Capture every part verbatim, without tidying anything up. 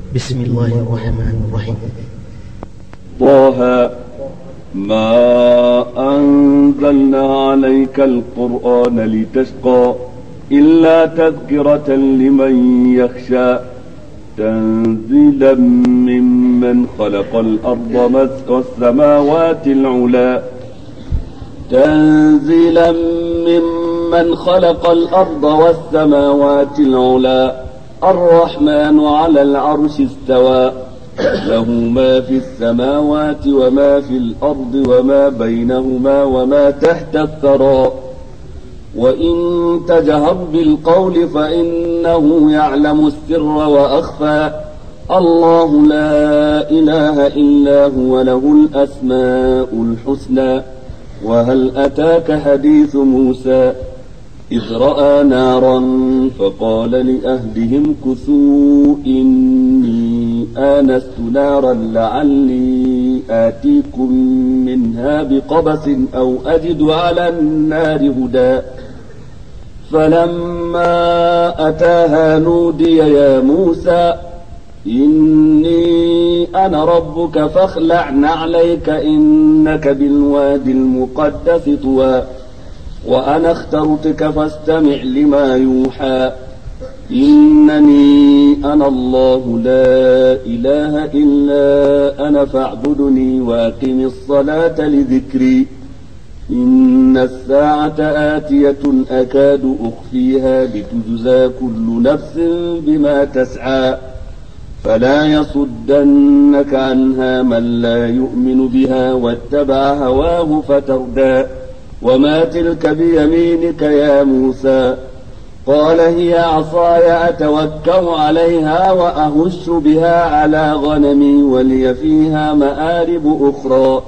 بسم الله الرحمن الرحيم. طه ما أنزلنا عليك القرآن لتشقى إلا تذكرة لمن يخشى تنزيلا ممن خلق الأرض والسماوات العلى تنزيلا ممن خلق الأرض والسماوات العلى الرحمن على العرش استوى له ما في السماوات وما في الأرض وما بينهما وما تحت الثرى وإن تجهر بالقول فإنه يعلم السر وأخفى الله لا إله إلا هو له الأسماء الحسنى وهل أتاك حديث موسى إذ رأى نارا فقال لأهلهم كثوا إني آنست نارا لعلي آتيكم منها بقبس أو أجد على النار هدى فلما أتاها نودي يا موسى إني أنا ربك فاخلع نعليك إنك بالوادي المقدس طوى وأنا اخترتك فاستمع لما يوحى إنني أنا الله لا إله إلا أنا فاعبدني وأقم الصلاة لذكري إن الساعة آتية أكاد أخفيها لتجزى كل نفس بما تسعى فلا يصدنك عنها من لا يؤمن بها واتبع هواه فتردى وما تلك بيمينك يا موسى قال هي عصاي أتوكل عليها وأهش بها على غنمي ولي فيها مآرب أخرى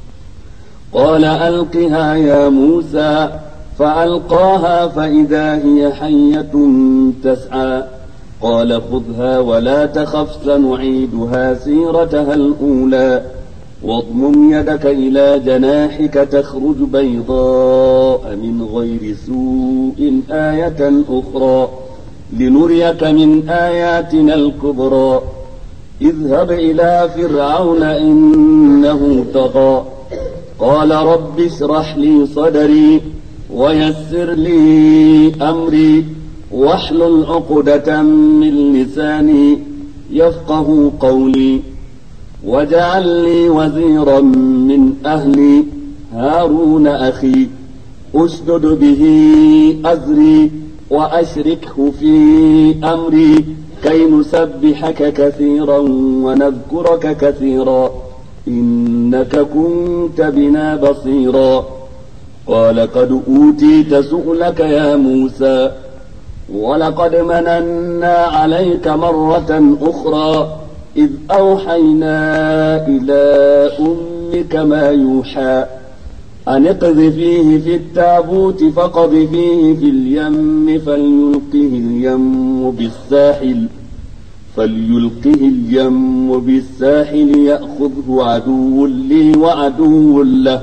قال ألقها يا موسى فألقاها فإذا هي حية تسعى قال خذها ولا تخف سنعيدها سيرتها الأولى واضمم يدك إلى جناحك تخرج بيضاء من غير سوء آية أخرى لنريك من آياتنا الكبرى اذهب إلى فرعون إنه طغى قال رب اشرح لي صدري ويسر لي أمري واحلل عقدة من لساني يفقه قولي واجعل لي وزيرا من أهلي هارون أخي أشدد به أزري وأشركه في أمري كي نسبحك كثيرا ونذكرك كثيرا إنك كنت بنا بصيرا قال قد أوتيت سؤلك يا موسى ولقد مننا عليك مرة أخرى إذ أوحينا إلى أمك ما يوحى أن اقذفيه في التابوت فقذفيه في اليم فليلقه اليم بالساحل فليلقه اليم بالساحل يأخذه عدو لي وعدو له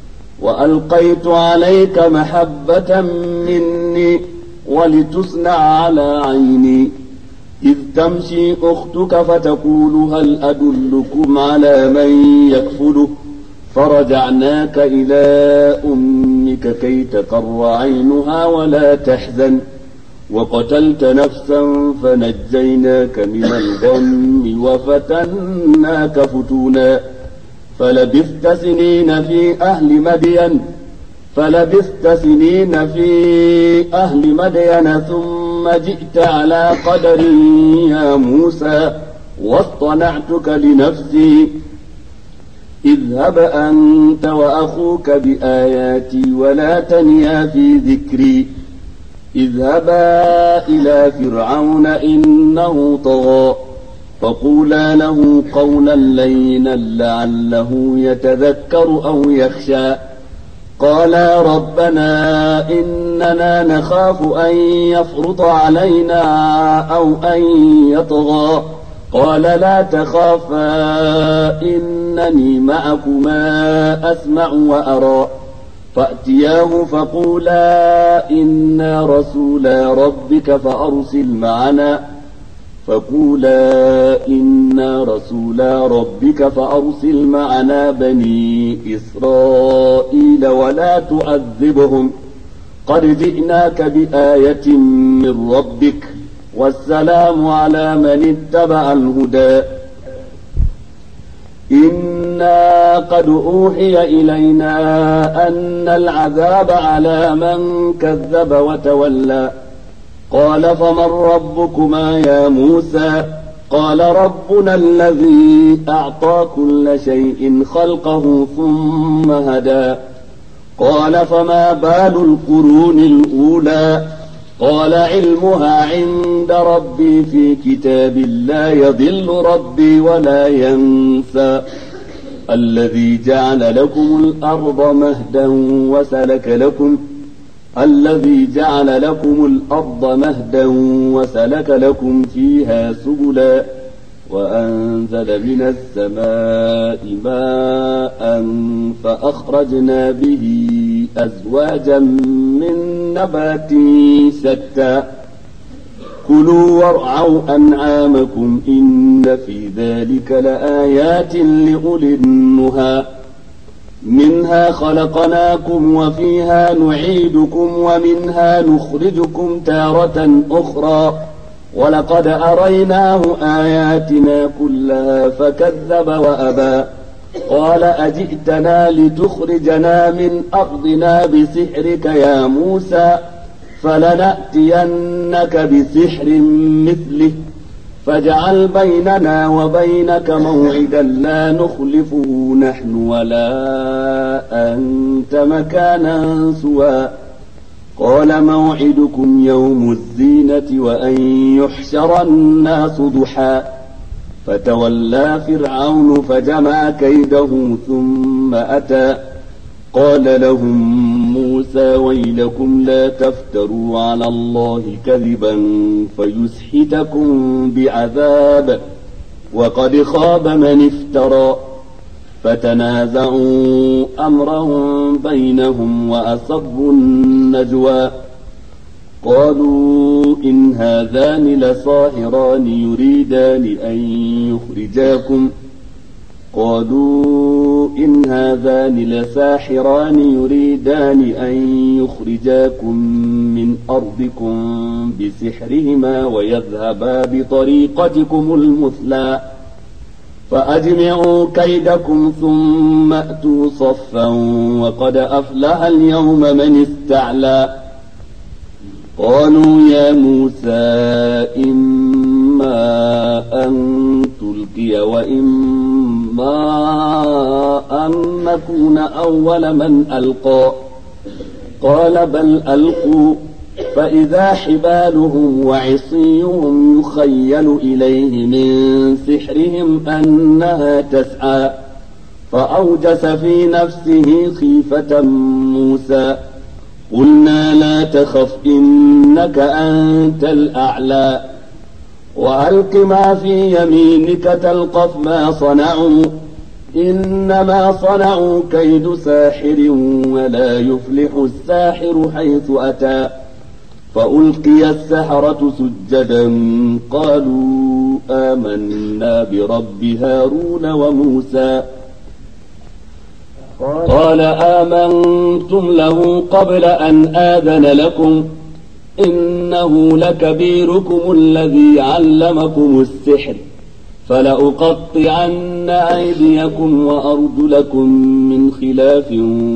وألقيت عليك محبة مني ولتصنع على عيني إذ تمشي أختك فتقول هل أدلكم على من يكفله فرجعناك إلى أمك كي تقر عينها ولا تحزن وقتلت نفسا فنجيناك من الغم وفتناك فتونا فلبثت سنين في أهل مدين فلبثت سنين في أهل مدين ثم جئت على قدر يا موسى واصطنعتك لنفسي اذهب أنت وأخوك بآياتي ولا تنيا في ذكري اذهبا إلى فرعون إنه طغى فقولا له قولا لينا لعله يتذكر أو يخشى قالا ربنا إننا نخاف أن يفرط علينا أو أن يطغى قال لا تخافا إنني معكما أسمع وأرى فأتياه فقولا إنا رسولا ربك فأرسل معنا فقولا إنا رسولا ربك فأرسل معنا بني إسرائيل ولا تعذبهم قد جئناك بآية من ربك والسلام على من اتبع الهدى إنا قد أوحي إلينا أن العذاب على من كذب وتولى قال فمن ربكما يا موسى قال ربنا الذي أعطى كل شيء خلقه ثم هدى قال فما بال القرون الأولى قال علمها عند ربي في كتاب لا يضل ربي ولا ينسى الذي جعل لكم الأرض مهدا وسلك لكم الذي جعل لكم الأرض مهدا وسلك لكم فيها سبلا وأنزل من السماء ماء فأخرجنا به أزواجا من نبات شتى كلوا وارعوا أنعامكم إن في ذلك لآيات لأولي النهى منها خلقناكم وفيها نعيدكم ومنها نخرجكم تارة أخرى ولقد أريناه آياتنا كلها فكذب وأبى قال أجئتنا لتخرجنا من أرضنا بسحرك يا موسى فلنأتينك بسحر مثله فاجعل بيننا وبينك موعدا لا نخلفه نحن ولا أنت مكانا سوى قال موعدكم يوم الزينة وأن يحشر الناس ضحى فتولى فرعون فجمع كيده ثم أتى قال لهم موسى ويلكم لا تفتروا على الله كذبا فيسحتكم بعذاب وقد خاب من افترى فتنازعوا أمرهم بينهم وأسروا النجوى قالوا إن هذان لساحران يريدان أن يخرجاكم قالوا إن هذان لساحران يريدان أن يخرجاكم من أرضكم بسحرهما ويذهبا بطريقتكم المثلى فأجمعوا كيدكم ثم أتوا صفا وقد أفلح اليوم من استعلى قالوا يا موسى إما أن تلقي وإما أن نكون أول من ألقى قال بل ألقوا فإذا حبالهم وعصيهم يخيل إليه من سحرهم أنها تسعى فأوجس في نفسه خيفة موسى قلنا لا تخف إنك أنت الأعلى وألق ما في يمينك تلقف ما صنعوا إنما صنعوا كيد ساحر ولا يفلح الساحر حيث أتى فألقي السحرة سجدا قالوا آمنا برب هارون وموسى قال آمنتم له قبل أن آذن لكم إنه لكبيركم الذي علمكم السحر فلأقطعن أيديكم وأرجلكم من خلاف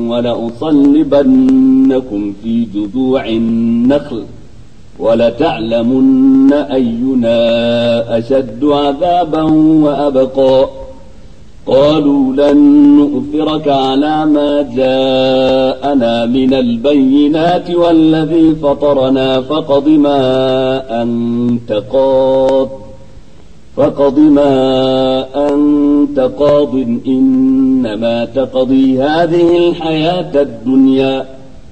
ولأصلبنكم في جذوع النخل ولتعلمن أينا أشد عذابا وأبقى قالوا لن نؤثرك على ما جاءنا من البينات والذي فطرنا فاقض ما أنت قاض فاقض ما أنت قاض إنما تقضي هذه الحياة الدنيا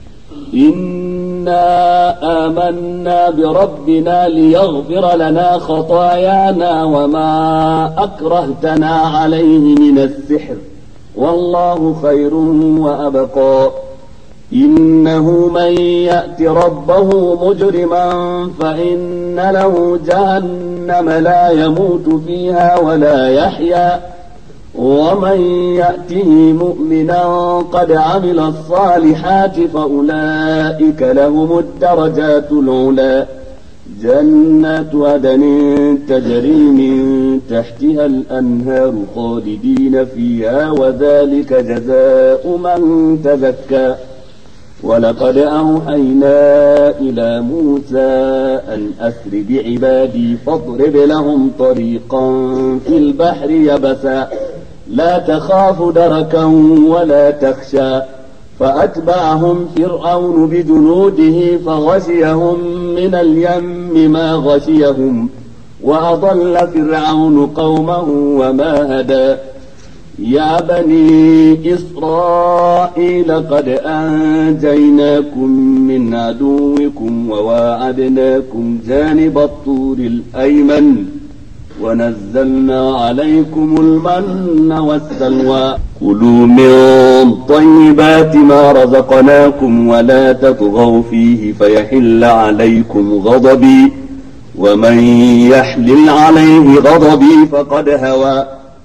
إنا آمنا بربنا ليغفر لنا خطايانا وما أكرهتنا عليه من السحر والله خير وأبقى إنه من يأت ربه مجرما فإن له جهنم لا يموت فيها ولا يحيا ومن يأته مؤمنا قد عمل الصالحات فأولئك لهم الدرجات العلى جنات عدن تجري من تحتها الأنهار خالدين فيها وذلك جزاء من تزكى ولقد أوحينا إلى موسى أن أسر بعبادي فاضرب لهم طريقا في البحر يبسا لا تخاف دركا ولا تخشى فأتبعهم فرعون بجنوده فغشيهم من اليم ما غشيهم وأضل فرعون قومه وما هدى يا بني إسرائيل قد أنجيناكم من عدوكم وواعدناكم جانب الطور الأيمن ونزلنا عليكم المن والسلوى كلوا من طيبات ما رزقناكم ولا تطغوا فيه فيحل عليكم غضبي ومن يحلل عليه غضبي فقد هوى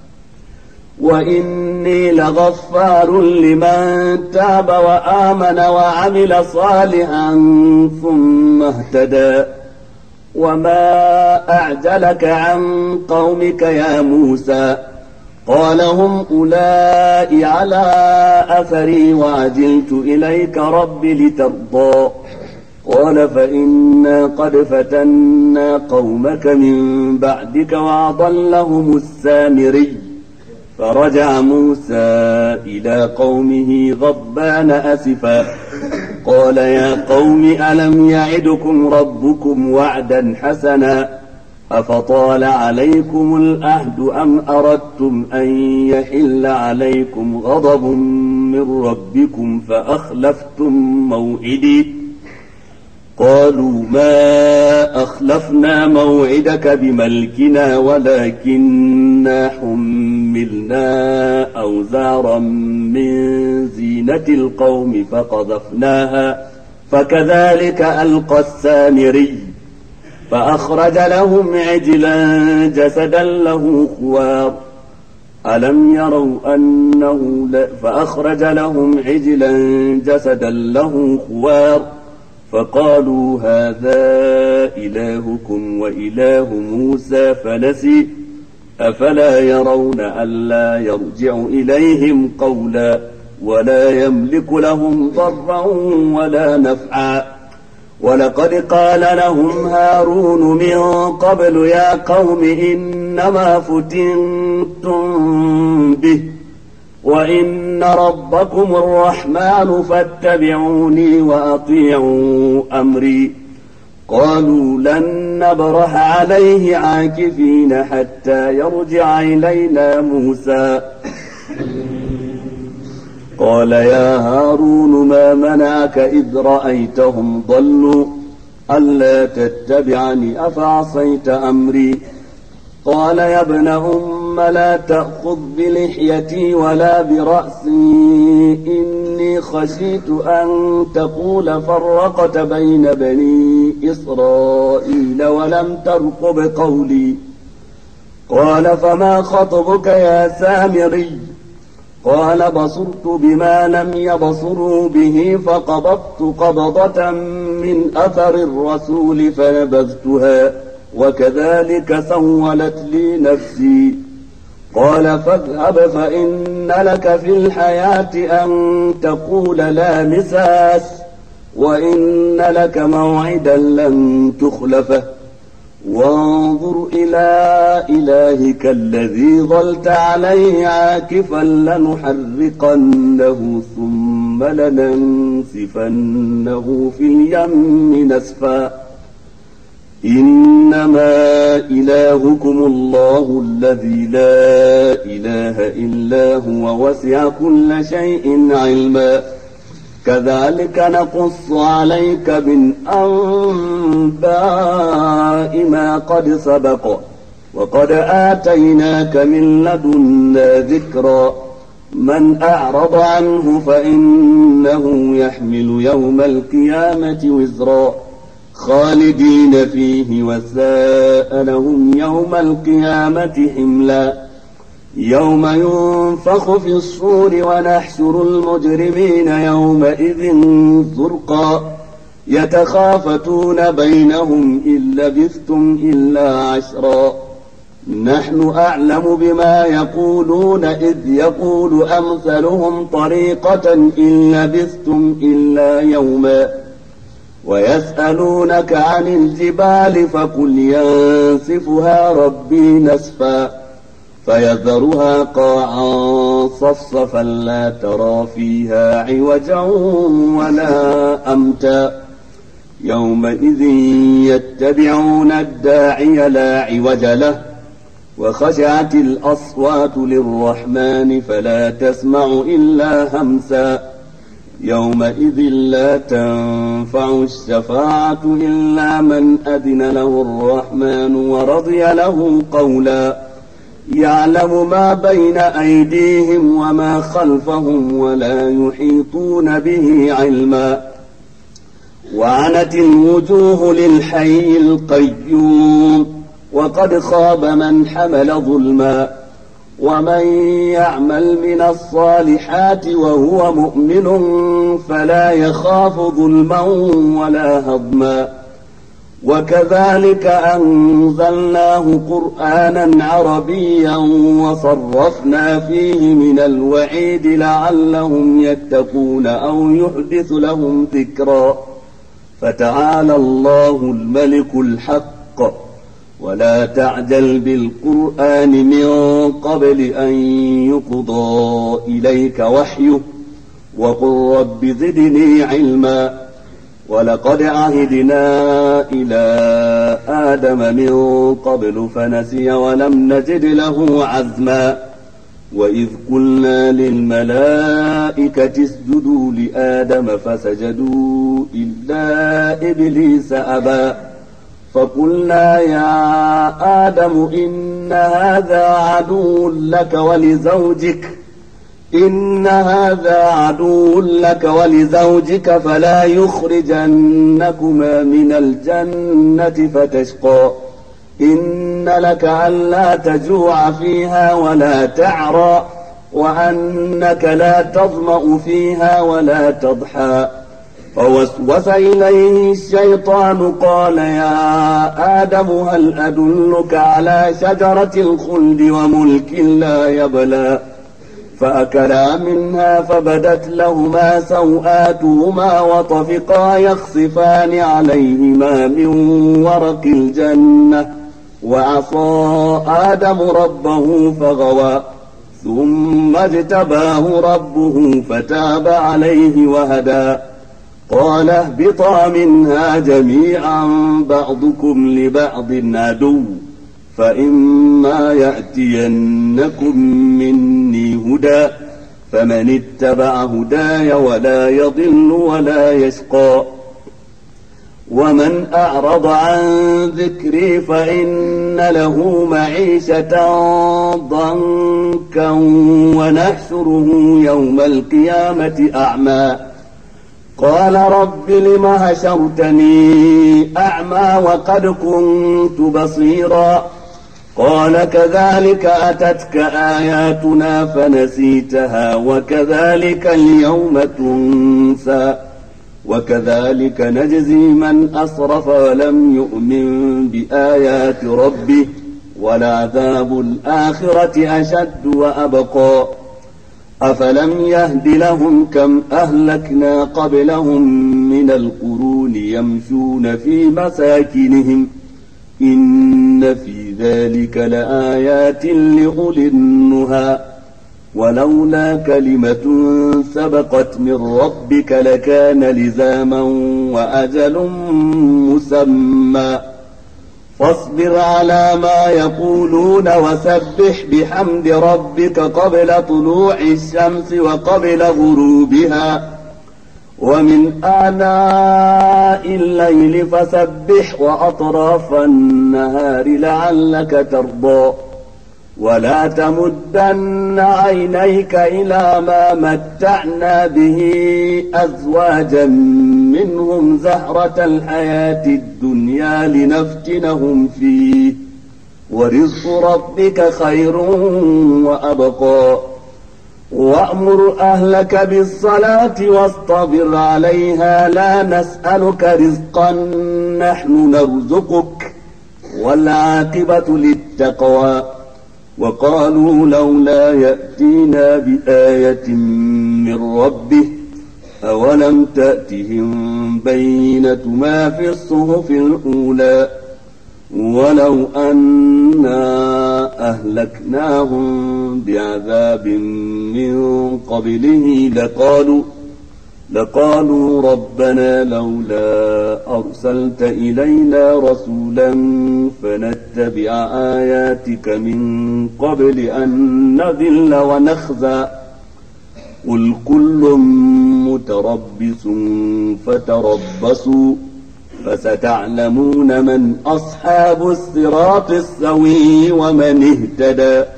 وإني لغفار لمن تاب وآمن وعمل صالحا ثم اهتدى وما أعجلك عن قومك يا موسى قال هم أولئك على أثري وعجلت إليك رب لترضى قال فإنا قد فتنا قومك من بعدك وأضلهم السامري فرجع موسى إلى قومه غضبان أسفا قال يا قوم ألم يعدكم ربكم وعدا حسنا أفطال عليكم العهد أم أردتم أن يحل عليكم غضب من ربكم فأخلفتم موعدي قالوا ما أخلفنا موعدك بملكنا ولكننا حملنا أوزارا من زينة القوم فقذفناها فكذلك ألقى السامري فأخرج لهم عجلا جسدا له خوار ألم يروا أنه لا فأخرج لهم عجلا جسدا له خوار فقالوا هذا إلهكم وإله موسى فنسي أفلا يرون ألا يرجع إليهم قولا ولا يملك لهم ضرا ولا نفعا ولقد قال لهم هارون من قبل يا قوم إنما فتنتم به وإن ربكم الرحمن فاتبعوني وأطيعوا أمري قالوا لن نبرح عليه عاكفين حتى يرجع إلينا موسى قال يا هارون ما منعك إذ رأيتهم ضلوا ألا تتبعني أفعصيت أمري قال يا ابن أم لا تأخذ بلحيتي ولا برأسي إني خشيت أن تقول فرقت بين بني إسرائيل ولم ترقب قولي قال فما خطبك يا سامري قال بصرت بما لم يبصروا به فقبضت قبضة من أثر الرسول فنبذتها وكذلك سولت لي نفسي قال فاذهب فإن لك في الحياة أن تقول لا مساس وإن لك موعدا لن تخلفه وانظر إلى إلهك الذي ظلت عليه عاكفا لنحرقنه ثم لننسفنه في اليم نسفا إنما إلهكم الله الذي لا إله إلا هو وسع كل شيء علما كذلك نقص عليك من أنباء ما قد سبق وقد آتيناك من لدنا ذكرا من أعرض عنه فإنه يحمل يوم القيامة وزرا خالدين فيه وساء لهم يوم القيامة حملا يوم ينفخ في الصور ونحشر المجرمين يومئذ زرقا يتخافتون بينهم إن لبثتم إلا عشرا نحن أعلم بما يقولون إذ يقول أمثلهم طريقة إن لبثتم إلا يوما ويسألونك عن الجبال فقل ينسفها ربي نسفا فيذرها قاعا صفصفا لا ترى فيها عوجا ولا أمتا يومئذ يتبعون الداعي لا عوج له وخشعت الأصوات للرحمن فلا تسمع إلا همسا يومئذ لا تنفع الشفاعة إلا من أذن له الرحمن ورضي له قولا يعلم ما بين أيديهم وما خلفهم ولا يحيطون به علما وعنت الوجوه للحي القيوم وقد خاب من حمل ظلما ومن يعمل من الصالحات وهو مؤمن فلا يخاف ظلما ولا هضما وكذلك أنزلناه قرآنا عربيا وصرفنا فيه من الوعيد لعلهم يتقون أو يحدث لهم ذكرا فتعالى الله الملك الحق ولا تعجل بالقرآن من قبل أن يقضى إليك وحيه وقل رب زدني علما ولقد عهدنا إلى آدم من قبل فنسي ولم نجد له عزما وإذ قلنا للملائكة اسجدوا لآدم فسجدوا إلا إبليس أبى فقلنا يا آدم إن هذا عدو لك ولزوجك إن هذا عدو لك ولزوجك فلا يخرجنكما من الجنة فتشقى إن لك ألا تجوع فيها ولا تعرى وأنك لا تظمأ فيها ولا تضحى فوسوس إليه الشيطان قال يا آدم هل أدلك على شجرة الخلد وملك لا يبلى فأكلا منها فبدت لهما سوآتهما وطفقا يخصفان عليهما من ورق الجنة وعصى آدم ربه فغوى ثم اجتباه ربه فتاب عليه وهدى قال اهبطا منها جميعا بعضكم لبعض عدو فإما يأتينكم مني هدى فمن اتبع هداي ولا يضل ولا يشقى ومن أعرض عن ذكري فإن له معيشة ضنكا ونحشره يوم القيامة أعمى قال رب لم حشرتني أعمى وقد كنت بصيرا قال كذلك أتتك آياتنا فنسيتها وكذلك اليوم تنسى وكذلك نجزي من أسرف ولم يؤمن بآيات ربه ولعذاب الآخرة أشد وأبقى أفلم يهد لهم كم أهلكنا قبلهم من القرون يمشون في مساكنهم إن في ذلك لآيات لأولي النهى ولولا كلمة سبقت من ربك لكان لزاما وأجل مسمى فاصبر على ما يقولون وسبح بحمد ربك قبل طلوع الشمس وقبل غروبها ومن آناء الليل فسبح وأطراف النهار لعلك ترضى ولا تمدن عينيك إلى ما متعنا به أزواجا منهم زهرة الحياة الدنيا لنفتنهم فيه ورزق ربك خير وأبقى وأمر أهلك بالصلاة واصطبر عليها لا نسألك رزقا نحن نرزقك والعاقبة للتقوى وقالوا لولا يأتينا بآية من ربه أولم تأتهم بينة ما في الصحف الأولى ولو أنا أهلكناهم بعذاب من قبله لقالوا لقالوا ربنا لولا أرسلت إلينا رسولا فنتبع آياتك من قبل أن نذل ونخزى قل كل متربص فتربصوا فستعلمون من أصحاب الصراط السوي ومن اهتدى